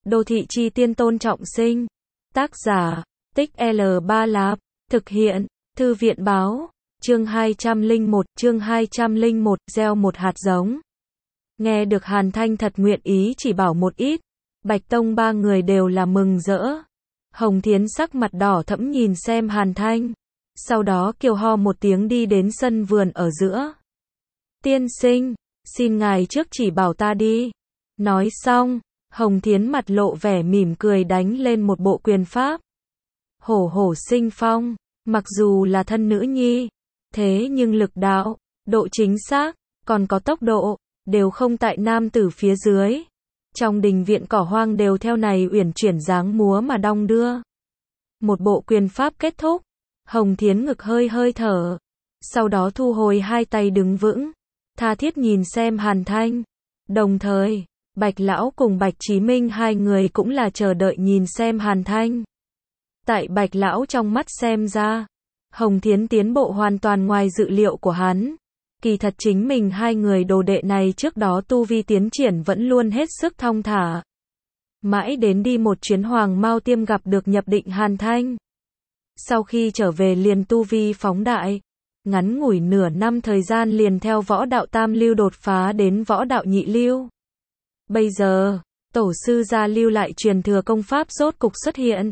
Đô thị chi tiên Tôn Trọng Sinh. Tác giả, Tích L3 Lạp. Thực hiện, Thư viện báo. Chương 201, gieo một hạt giống. Nghe được Hàn Thanh thật nguyện ý chỉ bảo một ít, Bạch Tông ba người đều là mừng rỡ. Hồng Thiến sắc mặt đỏ thẫm nhìn xem Hàn Thanh, sau đó kiều ho một tiếng đi đến sân vườn ở giữa. Tiên sinh, xin ngài trước chỉ bảo ta đi. Nói xong, Hồng Thiến mặt lộ vẻ mỉm cười đánh lên một bộ quyền pháp. Hổ hổ sinh phong, mặc dù là thân nữ nhi, thế nhưng lực đạo, độ chính xác, còn có tốc độ, đều không tại nam tử phía dưới. Trong đình viện cỏ hoang đều theo này uyển chuyển dáng múa mà đong đưa. Một bộ quyền pháp kết thúc, Hồng Thiến ngực hơi hơi thở, sau đó thu hồi hai tay đứng vững, tha thiết nhìn xem Hàn Thanh. Đồng thời, Bạch Lão cùng Bạch Chí Minh hai người cũng là chờ đợi nhìn xem Hàn Thanh. Tại Bạch Lão trong mắt xem ra, Hồng Thiến tiến bộ hoàn toàn ngoài dự liệu của hắn. Kỳ thật chính mình hai người đồ đệ này trước đó tu vi tiến triển vẫn luôn hết sức thong thả. Mãi đến đi một chuyến Hoàng Mao Tiêm gặp được nhập định Hàn Thanh. Sau khi trở về liền tu vi phóng đại. Ngắn ngủi nửa năm thời gian liền theo võ đạo tam lưu đột phá đến võ đạo nhị lưu. Bây giờ, tổ sư gia lưu lại truyền thừa công pháp rốt cục xuất hiện.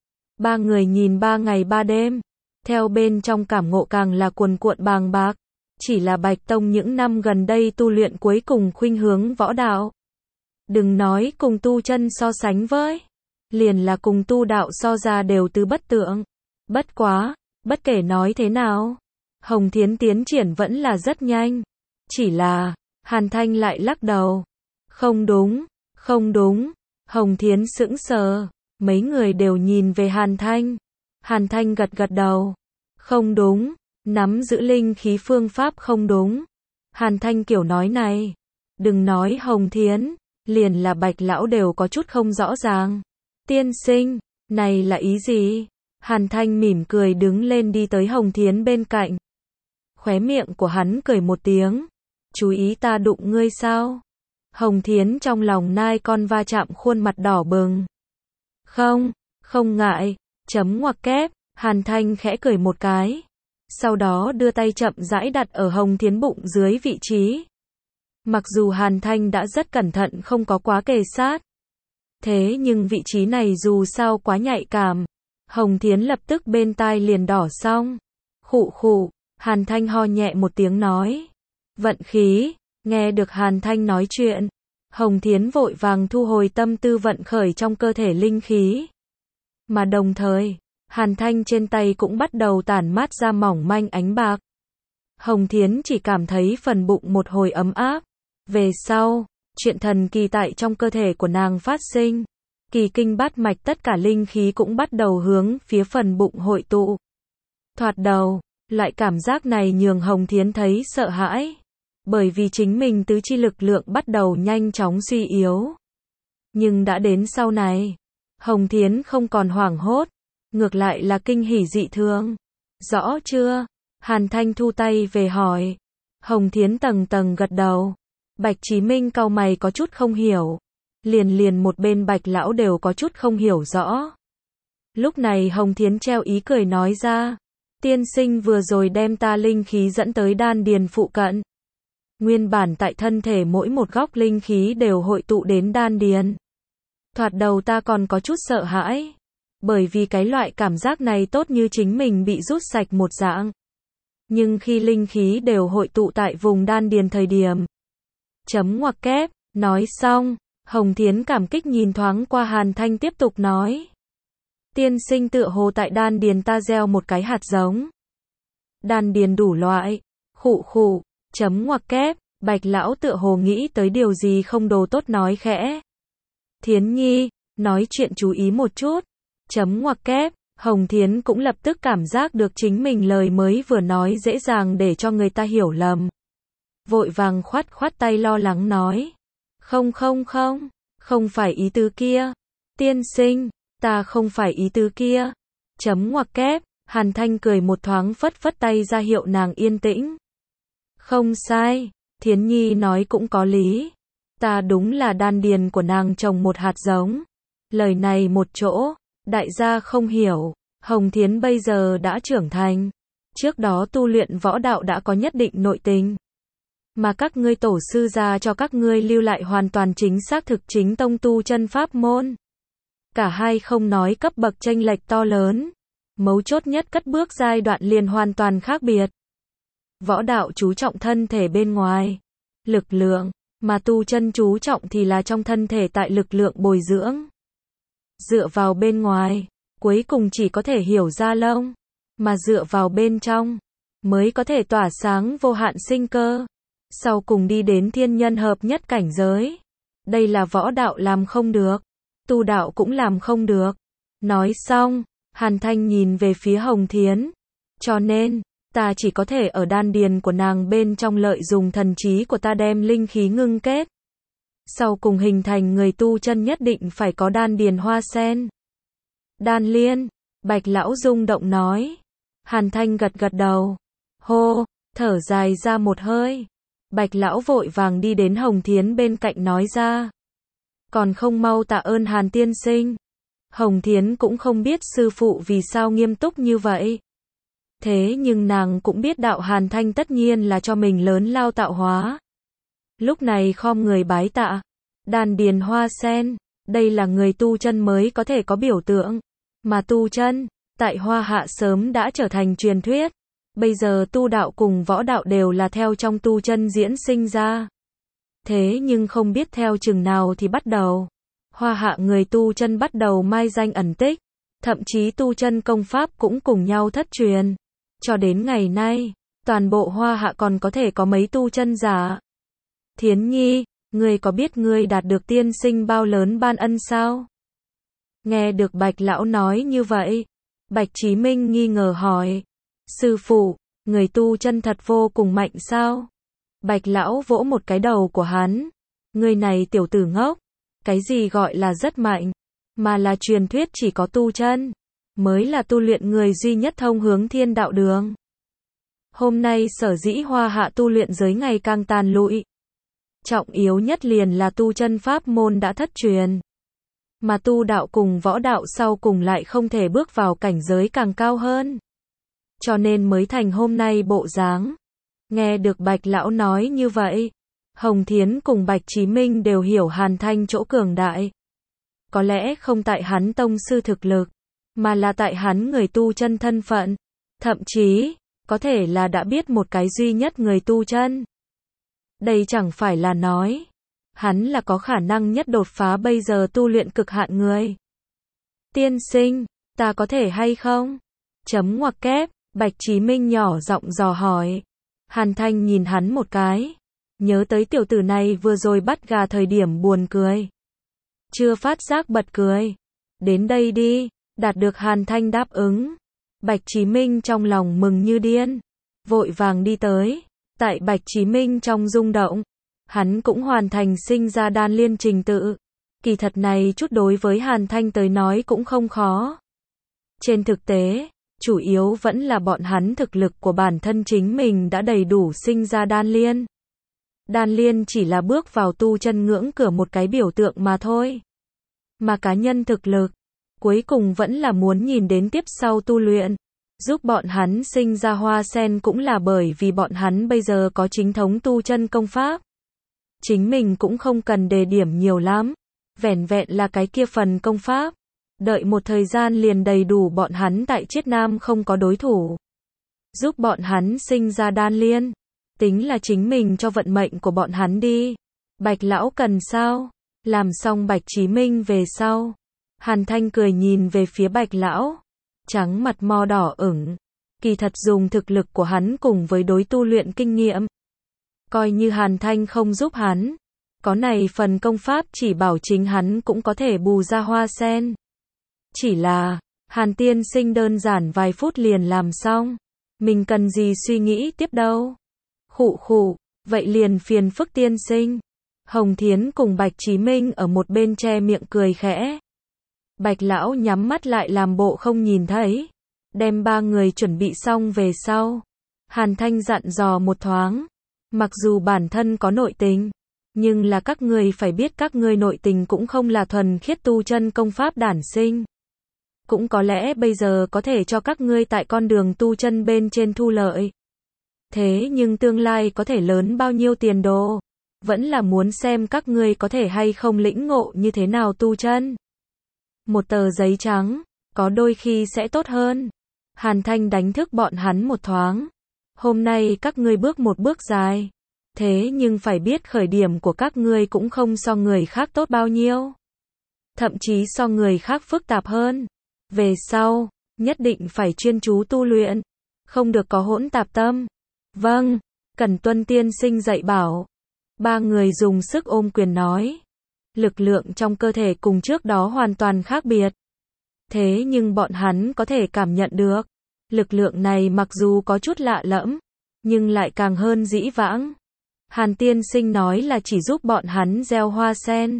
Ba người nhìn 3 ngày 3 đêm, theo bên trong cảm ngộ càng là cuồn cuộn bàng bạc. Chỉ là Bạch Tông những năm gần đây tu luyện cuối cùng khuynh hướng võ đạo. Đừng nói cùng tu chân so sánh với, liền là cùng tu đạo so ra đều tứ bất tượng. Bất quá, bất kể nói thế nào, Hồng Thiến tiến triển vẫn là rất nhanh. Chỉ là, Hàn Thanh lại lắc đầu. Không đúng, không đúng. Hồng Thiến sững sờ, mấy người đều nhìn về Hàn Thanh. Hàn Thanh gật gật đầu. Không đúng, nắm giữ linh khí phương pháp không đúng. Hàn Thanh kiểu nói này, đừng nói Hồng Thiến, liền là Bạch Lão đều có chút không rõ ràng. Tiên sinh, này là ý gì? Hàn Thanh mỉm cười đứng lên đi tới Hồng Thiến bên cạnh. Khóe miệng của hắn cười một tiếng. Chú ý ta đụng ngươi sao? Hồng Thiến trong lòng nai con va chạm khuôn mặt đỏ bừng. Không, không ngại, chấm ngoặc kép. Hàn Thanh khẽ cười một cái. Sau đó đưa tay chậm rãi đặt ở Hồng Thiến bụng dưới vị trí. Mặc dù Hàn Thanh đã rất cẩn thận không có quá kề sát. Thế nhưng vị trí này dù sao quá nhạy cảm. Hồng Thiến lập tức bên tai liền đỏ xong. Khụ khụ, Hàn Thanh ho nhẹ một tiếng nói. Vận khí, nghe được Hàn Thanh nói chuyện. Hồng Thiến vội vàng thu hồi tâm tư vận khởi trong cơ thể linh khí. Mà đồng thời, Hàn Thanh trên tay cũng bắt đầu tản mát ra mỏng manh ánh bạc. Hồng Thiến chỉ cảm thấy phần bụng một hồi ấm áp. Về sau, chuyện thần kỳ tại trong cơ thể của nàng phát sinh. Kỳ kinh bát mạch tất cả linh khí cũng bắt đầu hướng phía phần bụng hội tụ. Thoạt đầu, loại cảm giác này nhường Hồng Thiến thấy sợ hãi. Bởi vì chính mình tứ chi lực lượng bắt đầu nhanh chóng suy yếu. Nhưng đã đến sau này, Hồng Thiến không còn hoảng hốt. Ngược lại là kinh hỉ dị thường. Rõ chưa? Hàn Thanh thu tay về hỏi. Hồng Thiến tầng tầng gật đầu. Bạch Chí Minh cau mày có chút không hiểu. Liền một bên Bạch Lão đều có chút không hiểu rõ. Lúc này Hồng Thiến treo ý cười nói ra. Tiên sinh vừa rồi đem ta linh khí dẫn tới đan điền phụ cận. Nguyên bản tại thân thể mỗi một góc linh khí đều hội tụ đến đan điền. Thoạt đầu ta còn có chút sợ hãi. Bởi vì cái loại cảm giác này tốt như chính mình bị rút sạch một dạng. Nhưng khi linh khí đều hội tụ tại vùng đan điền thời điểm. Chấm ngoặc kép, nói xong, Hồng Thiến cảm kích nhìn thoáng qua Hàn Thanh tiếp tục nói. Tiên sinh tựa hồ tại đan điền ta gieo một cái hạt giống. Đan điền đủ loại, khụ khụ, chấm ngoặc kép, Bạch Lão tựa hồ nghĩ tới điều gì không đồ tốt nói khẽ. Thiến nhi, nói chuyện chú ý một chút. Chấm ngoặc kép, Hồng Thiến cũng lập tức cảm giác được chính mình lời mới vừa nói dễ dàng để cho người ta hiểu lầm. Vội vàng khoát tay lo lắng nói. Không, không phải ý tứ kia. Tiên sinh, ta không phải ý tứ kia. Chấm ngoặc kép, Hàn Thanh cười một thoáng phất tay ra hiệu nàng yên tĩnh. Không sai, Thiến nhi nói cũng có lý. Ta đúng là đan điền của nàng trồng một hạt giống. Lời này một chỗ, đại gia không hiểu, Hồng Thiến bây giờ đã trưởng thành. Trước đó tu luyện võ đạo đã có nhất định nội tình. Mà các ngươi tổ sư gia cho các ngươi lưu lại hoàn toàn chính xác thực chính tông tu chân pháp môn. Cả hai không nói cấp bậc chênh lệch to lớn. Mấu chốt nhất cất bước giai đoạn liền hoàn toàn khác biệt. Võ đạo chú trọng thân thể bên ngoài, lực lượng, mà tu chân chú trọng thì là trong thân thể tại lực lượng bồi dưỡng. Dựa vào bên ngoài, cuối cùng chỉ có thể hiểu ra lông, mà dựa vào bên trong, mới có thể tỏa sáng vô hạn sinh cơ. Sau cùng đi đến thiên nhân hợp nhất cảnh giới. Đây là võ đạo làm không được, tu đạo cũng làm không được. Nói xong, Hàn Thanh nhìn về phía Hồng Thiến. Cho nên, ta chỉ có thể ở đan điền của nàng bên trong lợi dùng thần trí của ta đem linh khí ngưng kết. Sau cùng hình thành người tu chân nhất định phải có đan điền hoa sen. Đan liên, Bạch lão rung động nói. Hàn Thanh gật gật đầu. Hô, thở dài ra một hơi. Bạch lão vội vàng đi đến Hồng Thiến bên cạnh nói ra. Còn không mau tạ ơn Hàn tiên sinh. Hồng Thiến cũng không biết sư phụ vì sao nghiêm túc như vậy. Thế nhưng nàng cũng biết đạo Hàn Thanh tất nhiên là cho mình lớn lao tạo hóa. Lúc này khom người bái tạ. Đan điền hoa sen, đây là người tu chân mới có thể có biểu tượng. Mà tu chân, tại Hoa Hạ sớm đã trở thành truyền thuyết. Bây giờ tu đạo cùng võ đạo đều là theo trong tu chân diễn sinh ra. Thế nhưng không biết theo chừng nào thì bắt đầu. Hoa Hạ người tu chân bắt đầu mai danh ẩn tích. Thậm chí tu chân công pháp cũng cùng nhau thất truyền. Cho đến ngày nay, toàn bộ Hoa Hạ còn có thể có mấy tu chân giả. Thiến Nhi, ngươi có biết ngươi đạt được tiên sinh bao lớn ban ân sao? Nghe được Bạch lão nói như vậy, Bạch Chí Minh nghi ngờ hỏi. Sư phụ, người tu chân thật vô cùng mạnh sao? Bạch lão vỗ một cái đầu của hắn. Ngươi này tiểu tử ngốc, cái gì gọi là rất mạnh, mà là truyền thuyết chỉ có tu chân mới là tu luyện người duy nhất thông hướng thiên đạo đường. Hôm nay sở dĩ Hoa Hạ tu luyện giới ngày càng tàn lụi. Trọng yếu nhất liền là tu chân pháp môn đã thất truyền. Mà tu đạo cùng võ đạo sau cùng lại không thể bước vào cảnh giới càng cao hơn. Cho nên mới thành hôm nay bộ dáng. Nghe được Bạch lão nói như vậy, Hồng Thiến cùng Bạch Chí Minh đều hiểu Hàn Thanh chỗ cường đại. Có lẽ không tại hắn tông sư thực lực, mà là tại hắn người tu chân thân phận. Thậm chí, có thể là đã biết một cái duy nhất người tu chân. Đây chẳng phải là nói, hắn là có khả năng nhất đột phá bây giờ tu luyện cực hạn người. Tiên sinh, ta có thể hay không? Chấm ngoặc kép, Bạch Chí Minh nhỏ giọng dò hỏi. Hàn Thanh nhìn hắn một cái. Nhớ tới tiểu tử này vừa rồi bắt gà thời điểm buồn cười. Chưa phát giác bật cười. Đến đây đi, đạt được Hàn Thanh đáp ứng. Bạch Chí Minh trong lòng mừng như điên. Vội vàng đi tới. Tại Bạch Chí Minh trong rung động. Hắn cũng hoàn thành sinh ra đan liên trình tự. Kỳ thật này chút đối với Hàn Thanh tới nói cũng không khó. Trên thực tế, chủ yếu vẫn là bọn hắn thực lực của bản thân chính mình đã đầy đủ sinh ra đan liên. Đan liên chỉ là bước vào tu chân ngưỡng cửa một cái biểu tượng mà thôi. Mà cá nhân thực lực, cuối cùng vẫn là muốn nhìn đến tiếp sau tu luyện. Giúp bọn hắn sinh ra hoa sen cũng là bởi vì bọn hắn bây giờ có chính thống tu chân công pháp. Chính mình cũng không cần đề điểm nhiều lắm. Vẻn vẹn là cái kia phần công pháp. Đợi một thời gian liền đầy đủ bọn hắn tại Chiết Nam không có đối thủ. Giúp bọn hắn sinh ra đan liên. Tính là chính mình cho vận mệnh của bọn hắn đi. Bạch lão cần sao? Làm xong Bạch Chí Minh về sau. Hàn Thanh cười nhìn về phía Bạch lão. Trắng mặt mo đỏ ửng. Kỳ thật dùng thực lực của hắn cùng với đối tu luyện kinh nghiệm. Coi như Hàn Thanh không giúp hắn. Có này phần công pháp chỉ bảo chính hắn cũng có thể bù ra hoa sen. Chỉ là, Hàn tiên sinh đơn giản vài phút liền làm xong. Mình cần gì suy nghĩ tiếp đâu. Khụ khụ, vậy liền phiền phức tiên sinh. Hồng Thiến cùng Bạch Chí Minh ở một bên che miệng cười khẽ. Bạch lão nhắm mắt lại làm bộ không nhìn thấy. Đem ba người chuẩn bị xong về sau. Hàn Thanh dặn dò một thoáng. Mặc dù bản thân có nội tình, Nhưng là các ngươi phải biết các ngươi nội tình cũng không là thuần khiết tu chân công pháp đản sinh. Cũng có lẽ bây giờ có thể cho các ngươi tại con đường tu chân bên trên thu lợi. Thế nhưng tương lai có thể lớn bao nhiêu tiền đồ, vẫn là muốn xem các ngươi có thể hay không lĩnh ngộ như thế nào tu chân. Một tờ giấy trắng, có đôi khi sẽ tốt hơn. Hàn Thanh đánh thức bọn hắn một thoáng. Hôm nay các ngươi bước một bước dài. Thế nhưng phải biết khởi điểm của các ngươi cũng không so người khác tốt bao nhiêu. Thậm chí so người khác phức tạp hơn. Về sau, nhất định phải chuyên chú tu luyện. Không được có hỗn tạp tâm. Vâng, cần tuân tiên sinh dạy bảo. Ba người dùng sức ôm quyền nói. Lực lượng trong cơ thể cùng trước đó hoàn toàn khác biệt. Thế nhưng bọn hắn có thể cảm nhận được. Lực lượng này mặc dù có chút lạ lẫm, nhưng lại càng hơn dĩ vãng. Hàn tiên sinh nói là chỉ giúp bọn hắn gieo hoa sen.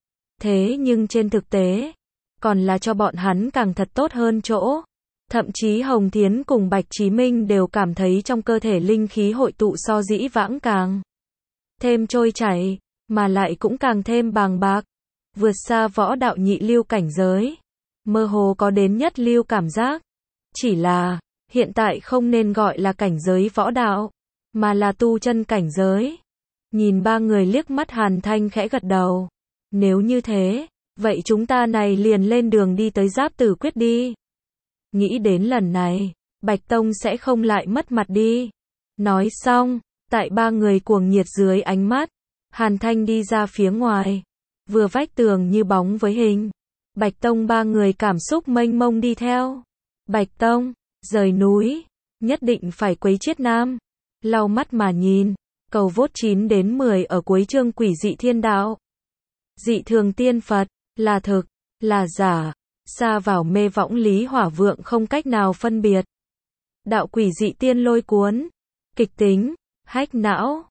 Thế nhưng trên thực tế, còn là cho bọn hắn càng thật tốt hơn chỗ. Thậm chí Hồng Thiến cùng Bạch Chí Minh đều cảm thấy trong cơ thể linh khí hội tụ so dĩ vãng càng thêm trôi chảy, mà lại cũng càng thêm bàng bạc, vượt xa võ đạo nhị lưu cảnh giới, mơ hồ có đến nhất lưu cảm giác. Chỉ là, hiện tại không nên gọi là cảnh giới võ đạo, mà là tu chân cảnh giới. Nhìn ba người liếc mắt Hàn Thanh khẽ gật đầu. Nếu như thế, vậy chúng ta này liền lên đường đi tới Giáp Tử Quyết đi. Nghĩ đến lần này, Bạch Tông sẽ không lại mất mặt đi. Nói xong, tại ba người cuồng nhiệt dưới ánh mắt, Hàn Thanh đi ra phía ngoài. Vừa vách tường như bóng với hình. Bạch Tông ba người cảm xúc mênh mông đi theo. Bạch Tông, rời núi, nhất định phải quấy chết Nam. Lau mắt mà nhìn, cầu vốt 9 đến 10 ở cuối chương Quỷ Dị Thiên Đạo. Dị thường tiên Phật, là thực, là giả, xa vào mê võng lý hỏa vượng không cách nào phân biệt. Đạo Quỷ Dị Tiên Lôi Cuốn, kịch tính, hách não.